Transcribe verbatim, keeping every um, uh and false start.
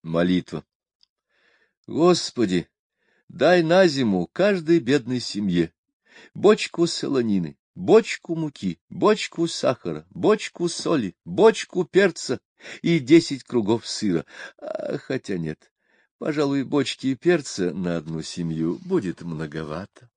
Молитва. Господи, дай на зиму каждой бедной семье бочку солонины, бочку муки, бочку сахара, бочку соли, бочку перца и десять кругов сыра. А, хотя нет, пожалуй, бочки перца на одну семью будет многовато.